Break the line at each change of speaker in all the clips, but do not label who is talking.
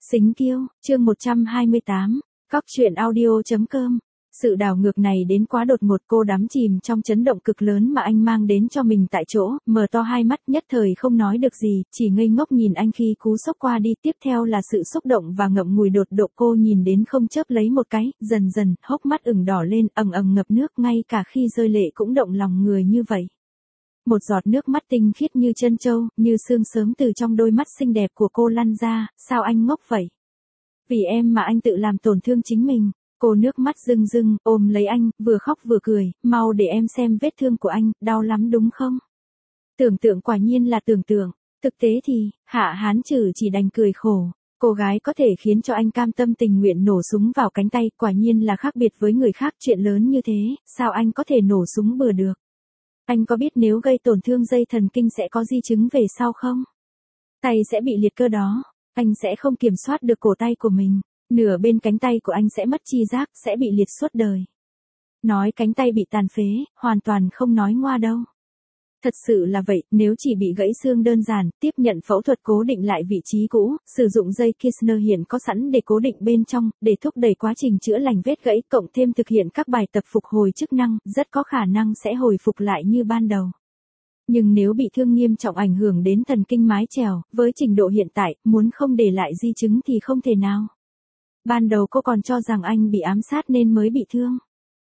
Xính Kiêu, chương 128, Cóc truyện audio.com. Sự đảo ngược này đến quá đột ngột, cô đắm chìm trong chấn động cực lớn mà anh mang đến cho mình tại chỗ, mở to hai mắt nhất thời không nói được gì, chỉ ngây ngốc nhìn anh khi cú sốc qua đi. Tiếp theo là sự xúc động và ngậm ngùi đột độ, cô nhìn đến không chớp lấy một cái, dần dần, hốc mắt ửng đỏ lên, ầng ầng ngập nước, ngay cả khi rơi lệ cũng động lòng người như vậy. Một giọt nước mắt tinh khiết như trân châu, như sương sớm từ trong đôi mắt xinh đẹp của cô lăn ra. Sao anh ngốc vậy? Vì em mà anh tự làm tổn thương chính mình. Cô nước mắt rưng rưng, ôm lấy anh, vừa khóc vừa cười, mau để em xem vết thương của anh, đau lắm đúng không? Tưởng tượng quả nhiên là tưởng tượng, thực tế thì, Hạ Hán Trừ chỉ đành cười khổ. Cô gái có thể khiến cho anh cam tâm tình nguyện nổ súng vào cánh tay, quả nhiên là khác biệt với người khác, chuyện lớn như thế, sao anh có thể nổ súng bừa được? Anh có biết nếu gây tổn thương dây thần kinh sẽ có di chứng về sau không? Tay sẽ bị liệt cơ đó, anh sẽ không kiểm soát được cổ tay của mình. Nửa bên cánh tay của anh sẽ mất chi giác, sẽ bị liệt suốt đời. Nói cánh tay bị tàn phế, hoàn toàn không nói ngoa đâu. Thật sự là vậy, nếu chỉ bị gãy xương đơn giản, tiếp nhận phẫu thuật cố định lại vị trí cũ, sử dụng dây Kirshner hiện có sẵn để cố định bên trong, để thúc đẩy quá trình chữa lành vết gãy, cộng thêm thực hiện các bài tập phục hồi chức năng, rất có khả năng sẽ hồi phục lại như ban đầu. Nhưng nếu bị thương nghiêm trọng ảnh hưởng đến thần kinh mái chèo, với trình độ hiện tại, muốn không để lại di chứng thì không thể nào. Ban đầu cô còn cho rằng anh bị ám sát nên mới bị thương.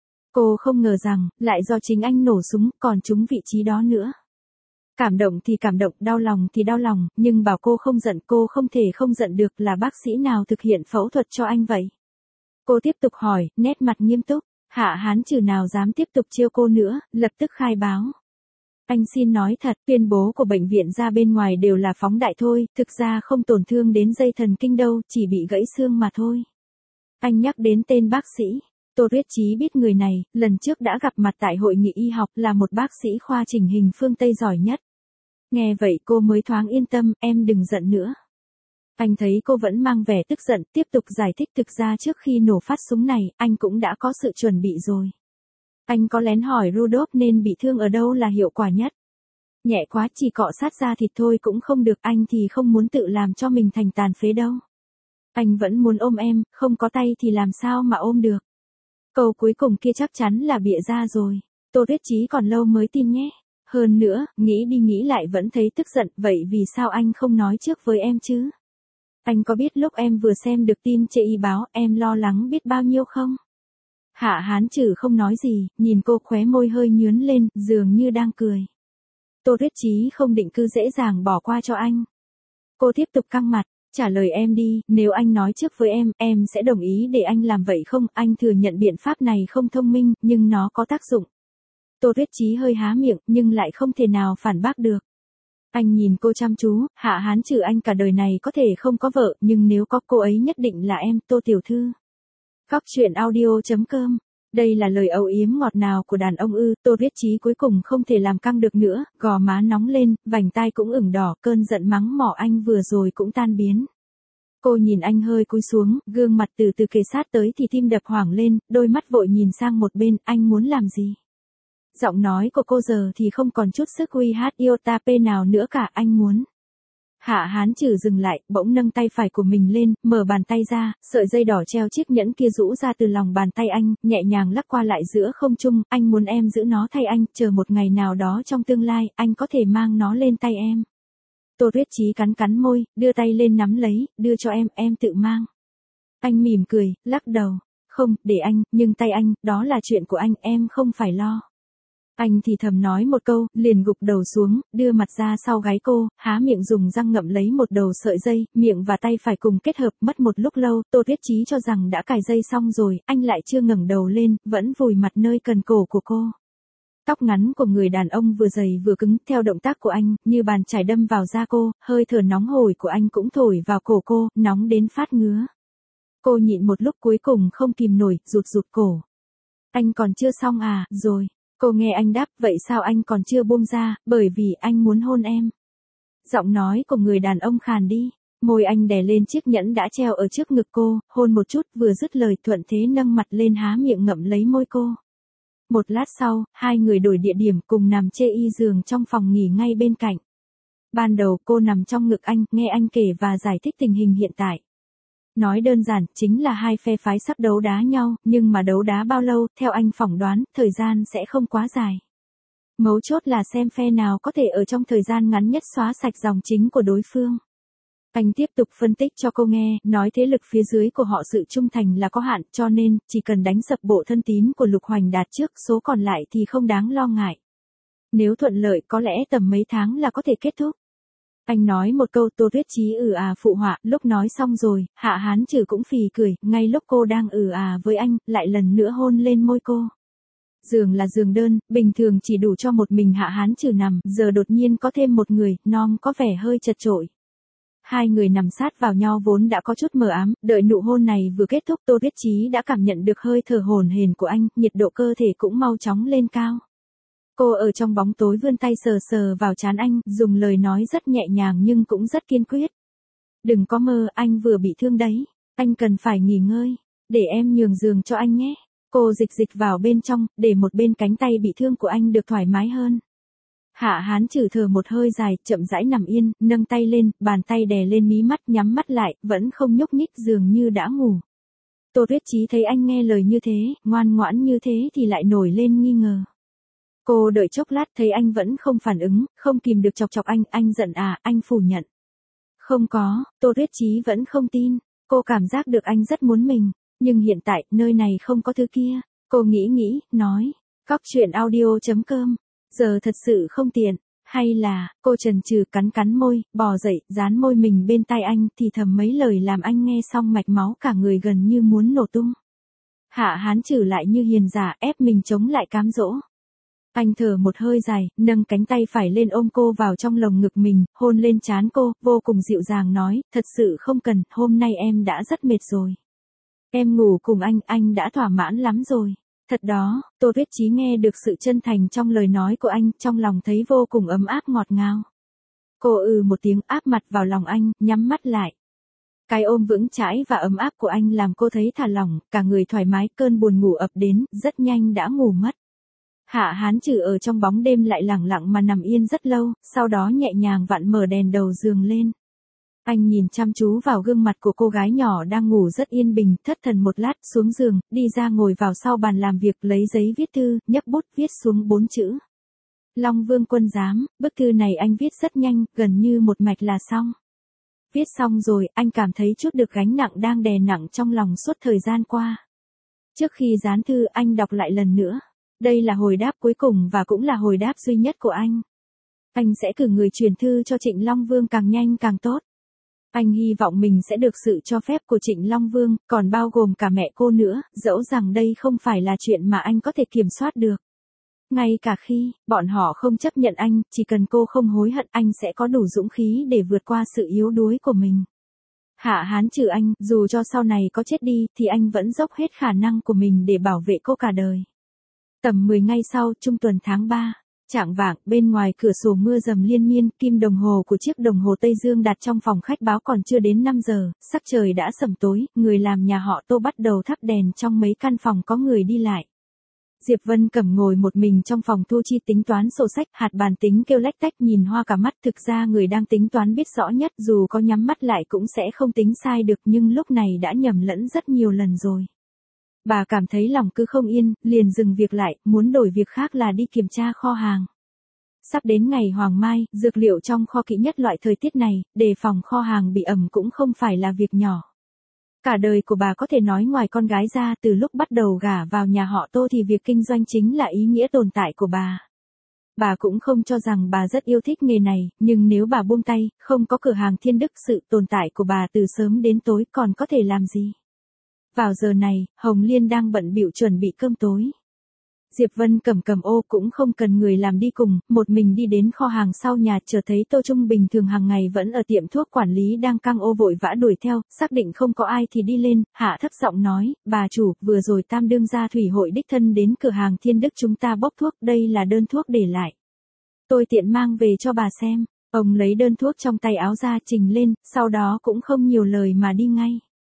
Cô không ngờ rằng, lại do chính anh nổ súng, còn trúng vị trí đó nữa. Cảm động thì cảm động, đau lòng thì đau lòng, nhưng bảo cô không giận, cô không thể không giận được. Là bác sĩ nào thực hiện phẫu thuật cho anh vậy? Cô tiếp tục hỏi, nét mặt nghiêm túc. Hạ Hán Trừ nào dám tiếp tục trêu cô nữa, lập tức khai báo. Anh xin nói thật, tuyên bố của bệnh viện ra bên ngoài đều là phóng đại thôi, thực ra không tổn thương đến dây thần kinh đâu, chỉ bị gãy xương mà thôi. Anh nhắc đến tên bác sĩ. Tô Tuyết Chí biết người này, lần trước đã gặp mặt tại hội nghị y học, là một bác sĩ khoa chỉnh hình phương Tây giỏi nhất. Nghe vậy cô mới thoáng yên tâm, em đừng giận nữa. Anh thấy cô vẫn mang vẻ tức giận, tiếp tục giải thích, thực ra trước khi nổ phát súng này, anh cũng đã có sự chuẩn bị rồi. Anh có lén hỏi Rudolph nên bị thương ở đâu là hiệu quả nhất. Nhẹ quá, chỉ cọ sát da thịt thôi cũng không được, anh thì không muốn tự làm cho mình thành tàn phế đâu. Anh vẫn muốn ôm em, không có tay thì làm sao mà ôm được. Câu cuối cùng kia chắc chắn là bịa ra rồi. Tô Tuyết Chí còn lâu mới tin nhé. Hơn nữa, nghĩ đi nghĩ lại vẫn thấy tức giận, vậy vì sao anh không nói trước với em chứ? Anh có biết lúc em vừa xem được tin trên y báo, em lo lắng biết bao nhiêu không? Hạ Hán Trừ không nói gì, nhìn cô khóe môi hơi nhướn lên, dường như đang cười. Tô Tuyết Chí không định cứ dễ dàng bỏ qua cho anh. Cô tiếp tục căng mặt. Trả lời em đi, nếu anh nói trước với em sẽ đồng ý để anh làm vậy không? Anh thừa nhận biện pháp này không thông minh, nhưng nó có tác dụng. Tô Tuyết Chí hơi há miệng, nhưng lại không thể nào phản bác được. Anh nhìn cô chăm chú, Hạ Hán Trừ anh cả đời này có thể không có vợ, nhưng nếu có cô ấy nhất định là em, Tô tiểu thư. Cóc truyện audio.com. Đây là lời âu yếm ngọt ngào của đàn ông ư? Tô Tuyết Chí cuối cùng không thể làm căng được nữa, gò má nóng lên, vành tai cũng ửng đỏ, cơn giận mắng mỏ anh vừa rồi cũng tan biến. Cô nhìn anh hơi cúi xuống, gương mặt từ từ kề sát tới thì tim đập hoảng lên, đôi mắt vội nhìn sang một bên, anh muốn làm gì? Giọng nói của cô giờ thì không còn chút sức uy hát iota p nào nữa cả, anh muốn. Hạ Hán Trừ dừng lại, bỗng nâng tay phải của mình lên, mở bàn tay ra, sợi dây đỏ treo chiếc nhẫn kia rũ ra từ lòng bàn tay anh, nhẹ nhàng lắc qua lại giữa không trung, anh muốn em giữ nó thay anh, chờ một ngày nào đó trong tương lai, anh có thể mang nó lên tay em. Tô Tuyết Chí cắn cắn môi, đưa tay lên nắm lấy, đưa cho em tự mang. Anh mỉm cười, lắc đầu, không, để anh, nhưng tay anh, đó là chuyện của anh, em không phải lo. Anh thì thầm nói một câu, liền gục đầu xuống, đưa mặt ra sau gáy cô, há miệng dùng răng ngậm lấy một đầu sợi dây, miệng và tay phải cùng kết hợp, mất một lúc lâu, Tô Tuyết Chí cho rằng đã cài dây xong rồi, anh lại chưa ngẩng đầu lên, vẫn vùi mặt nơi cần cổ của cô. Tóc ngắn của người đàn ông vừa dày vừa cứng, theo động tác của anh, như bàn chải đâm vào da cô, hơi thở nóng hổi của anh cũng thổi vào cổ cô, nóng đến phát ngứa. Cô nhịn một lúc cuối cùng không kìm nổi, rụt cổ. Anh còn chưa xong à, rồi. Cô nghe anh đáp, vậy sao anh còn chưa buông ra, bởi vì anh muốn hôn em. Giọng nói của người đàn ông khàn đi, môi anh đè lên chiếc nhẫn đã treo ở trước ngực cô, hôn một chút, vừa dứt lời thuận thế nâng mặt lên há miệng ngậm lấy môi cô. Một lát sau, hai người đổi địa điểm cùng nằm chê y giường trong phòng nghỉ ngay bên cạnh. Ban đầu cô nằm trong ngực anh, nghe anh kể và giải thích tình hình hiện tại. Nói đơn giản, chính là hai phe phái sắp đấu đá nhau, nhưng mà đấu đá bao lâu, theo anh phỏng đoán, thời gian sẽ không quá dài. Mấu chốt là xem phe nào có thể ở trong thời gian ngắn nhất xóa sạch dòng chính của đối phương. Anh tiếp tục phân tích cho cô nghe, nói thế lực phía dưới của họ sự trung thành là có hạn, cho nên, chỉ cần đánh sập bộ thân tín của Lục Hoành Đạt trước, số còn lại thì không đáng lo ngại. Nếu thuận lợi có lẽ tầm mấy tháng là có thể kết thúc. Anh nói một câu, Tô Tuyết Chí phụ họa, lúc nói xong rồi, Hạ Hán Trừ cũng phì cười, ngay lúc cô đang với anh, lại lần nữa hôn lên môi cô. Giường là giường đơn, bình thường chỉ đủ cho một mình Hạ Hán Trừ nằm, giờ đột nhiên có thêm một người, nom có vẻ hơi chật chội. Hai người nằm sát vào nhau vốn đã có chút mờ ám, đợi nụ hôn này vừa kết thúc Tô Tuyết Chí đã cảm nhận được hơi thở hổn hển của anh, nhiệt độ cơ thể cũng mau chóng lên cao. Cô ở trong bóng tối vươn tay sờ sờ vào trán anh, dùng lời nói rất nhẹ nhàng nhưng cũng rất kiên quyết. Đừng có mơ, anh vừa bị thương đấy, anh cần phải nghỉ ngơi, để em nhường giường cho anh nhé. Cô dịch vào bên trong, để một bên cánh tay bị thương của anh được thoải mái hơn. Hạ Hán Trừ thở một hơi dài, chậm rãi nằm yên, nâng tay lên, bàn tay đè lên mí mắt, nhắm mắt lại, vẫn không nhúc nhích, dường như đã ngủ. Tô Tuyết Chí thấy anh nghe lời như thế, ngoan ngoãn như thế thì lại nổi lên nghi ngờ. Cô đợi chốc lát thấy anh vẫn không phản ứng, không kìm được chọc anh giận anh phủ nhận. Không có, Tô Tuyết Chí vẫn không tin, cô cảm giác được anh rất muốn mình, nhưng hiện tại, nơi này không có thứ kia. Cô nghĩ, nói, coctruyện.audio.com, giờ thật sự không tiện, hay là, cô chần chừ cắn môi, bò dậy, dán môi mình bên tai anh thì thầm mấy lời làm anh nghe xong mạch máu cả người gần như muốn nổ tung. Hạ Hán Trừ lại như hiền giả ép mình chống lại cám dỗ. Anh thở một hơi dài, nâng cánh tay phải lên ôm cô vào trong lồng ngực mình, hôn lên trán cô, vô cùng dịu dàng nói, thật sự không cần, hôm nay em đã rất mệt rồi. Em ngủ cùng anh đã thỏa mãn lắm rồi. Thật đó, Tô Tuyết Chí nghe được sự chân thành trong lời nói của anh, trong lòng thấy vô cùng ấm áp ngọt ngào. Cô một tiếng áp mặt vào lòng anh, nhắm mắt lại. Cái ôm vững chãi và ấm áp của anh làm cô thấy thả lỏng, cả người thoải mái, cơn buồn ngủ ập đến, rất nhanh đã ngủ mất. Hạ Hán Trừ ở trong bóng đêm lại lẳng lặng mà nằm yên rất lâu, sau đó nhẹ nhàng vặn mở đèn đầu giường lên. Anh nhìn chăm chú vào gương mặt của cô gái nhỏ đang ngủ rất yên bình, thất thần một lát, xuống giường, đi ra ngồi vào sau bàn làm việc, lấy giấy viết thư, nhấc bút viết xuống 4 chữ. Long Vương Quân Giám, bức thư này anh viết rất nhanh, gần như một mạch là xong. Viết xong rồi, anh cảm thấy chút được gánh nặng đang đè nặng trong lòng suốt thời gian qua. Trước khi dán thư, anh đọc lại lần nữa. Đây là hồi đáp cuối cùng và cũng là hồi đáp duy nhất của anh. Anh sẽ cử người truyền thư cho Trịnh Long Vương càng nhanh càng tốt. Anh hy vọng mình sẽ được sự cho phép của Trịnh Long Vương, còn bao gồm cả mẹ cô nữa, dẫu rằng đây không phải là chuyện mà anh có thể kiểm soát được. Ngay cả khi, bọn họ không chấp nhận anh, chỉ cần cô không hối hận anh sẽ có đủ dũng khí để vượt qua sự yếu đuối của mình. Hạ Hán Trừ anh, dù cho sau này có chết đi, thì anh vẫn dốc hết khả năng của mình để bảo vệ cô cả đời. Tầm 10 ngày sau, trung tuần tháng 3, chạng vạng, bên ngoài cửa sổ mưa dầm liên miên, kim đồng hồ của chiếc đồng hồ Tây Dương đặt trong phòng khách báo còn chưa đến 5 giờ, sắc trời đã sẩm tối, người làm nhà họ Tô bắt đầu thắp đèn trong mấy căn phòng có người đi lại. Diệp Vân Cẩm ngồi một mình trong phòng thu chi tính toán sổ sách, hạt bàn tính kêu lách tách nhìn hoa cả mắt, thực ra người đang tính toán biết rõ nhất dù có nhắm mắt lại cũng sẽ không tính sai được nhưng lúc này đã nhầm lẫn rất nhiều lần rồi. Bà cảm thấy lòng cứ không yên, liền dừng việc lại, muốn đổi việc khác là đi kiểm tra kho hàng. Sắp đến ngày Hoàng Mai, dược liệu trong kho kỹ nhất loại thời tiết này, đề phòng kho hàng bị ẩm cũng không phải là việc nhỏ. Cả đời của bà có thể nói ngoài con gái ra từ lúc bắt đầu gả vào nhà họ Tô thì việc kinh doanh chính là ý nghĩa tồn tại của bà. Bà cũng không cho rằng bà rất yêu thích nghề này, nhưng nếu bà buông tay, không có cửa hàng Thiên Đức sự tồn tại của bà từ sớm đến tối còn có thể làm gì. Vào giờ này, Hồng Liên đang bận bịu chuẩn bị cơm tối. Diệp Vân cầm ô cũng không cần người làm đi cùng, một mình đi đến kho hàng sau nhà chờ thấy Tô Trung bình thường hàng ngày vẫn ở tiệm thuốc quản lý đang căng ô vội vã đuổi theo, xác định không có ai thì đi lên, hạ thấp giọng nói, bà chủ, vừa rồi Tam đương gia Thủy hội đích thân đến cửa hàng Thiên Đức chúng ta bốc thuốc, đây là đơn thuốc để lại. Tôi tiện mang về cho bà xem, ông lấy đơn thuốc trong tay áo ra trình lên, sau đó cũng không nhiều lời mà đi ngay.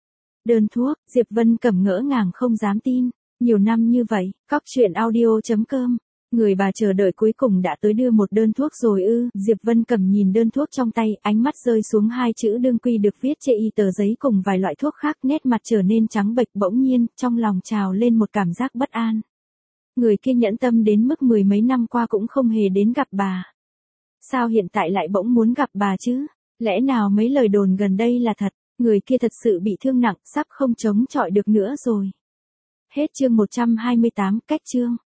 Đơn thuốc, Diệp Vân Cẩm ngỡ ngàng không dám tin. Nhiều năm như vậy, coctruyện.audio.com Người bà chờ đợi cuối cùng đã tới đưa một đơn thuốc rồi ư? Diệp Vân Cẩm nhìn đơn thuốc trong tay, ánh mắt rơi xuống hai chữ đương quy được viết trên y tờ giấy cùng vài loại thuốc khác, nét mặt trở nên trắng bệch, bỗng nhiên, trong lòng trào lên một cảm giác bất an. Người kia nhẫn tâm đến mức mười mấy năm qua cũng không hề đến gặp bà. Sao hiện tại lại bỗng muốn gặp bà chứ? Lẽ nào mấy lời đồn gần đây là thật? Người kia thật sự bị thương nặng, sắp không chống chọi được nữa rồi. Hết chương 128, cách chương.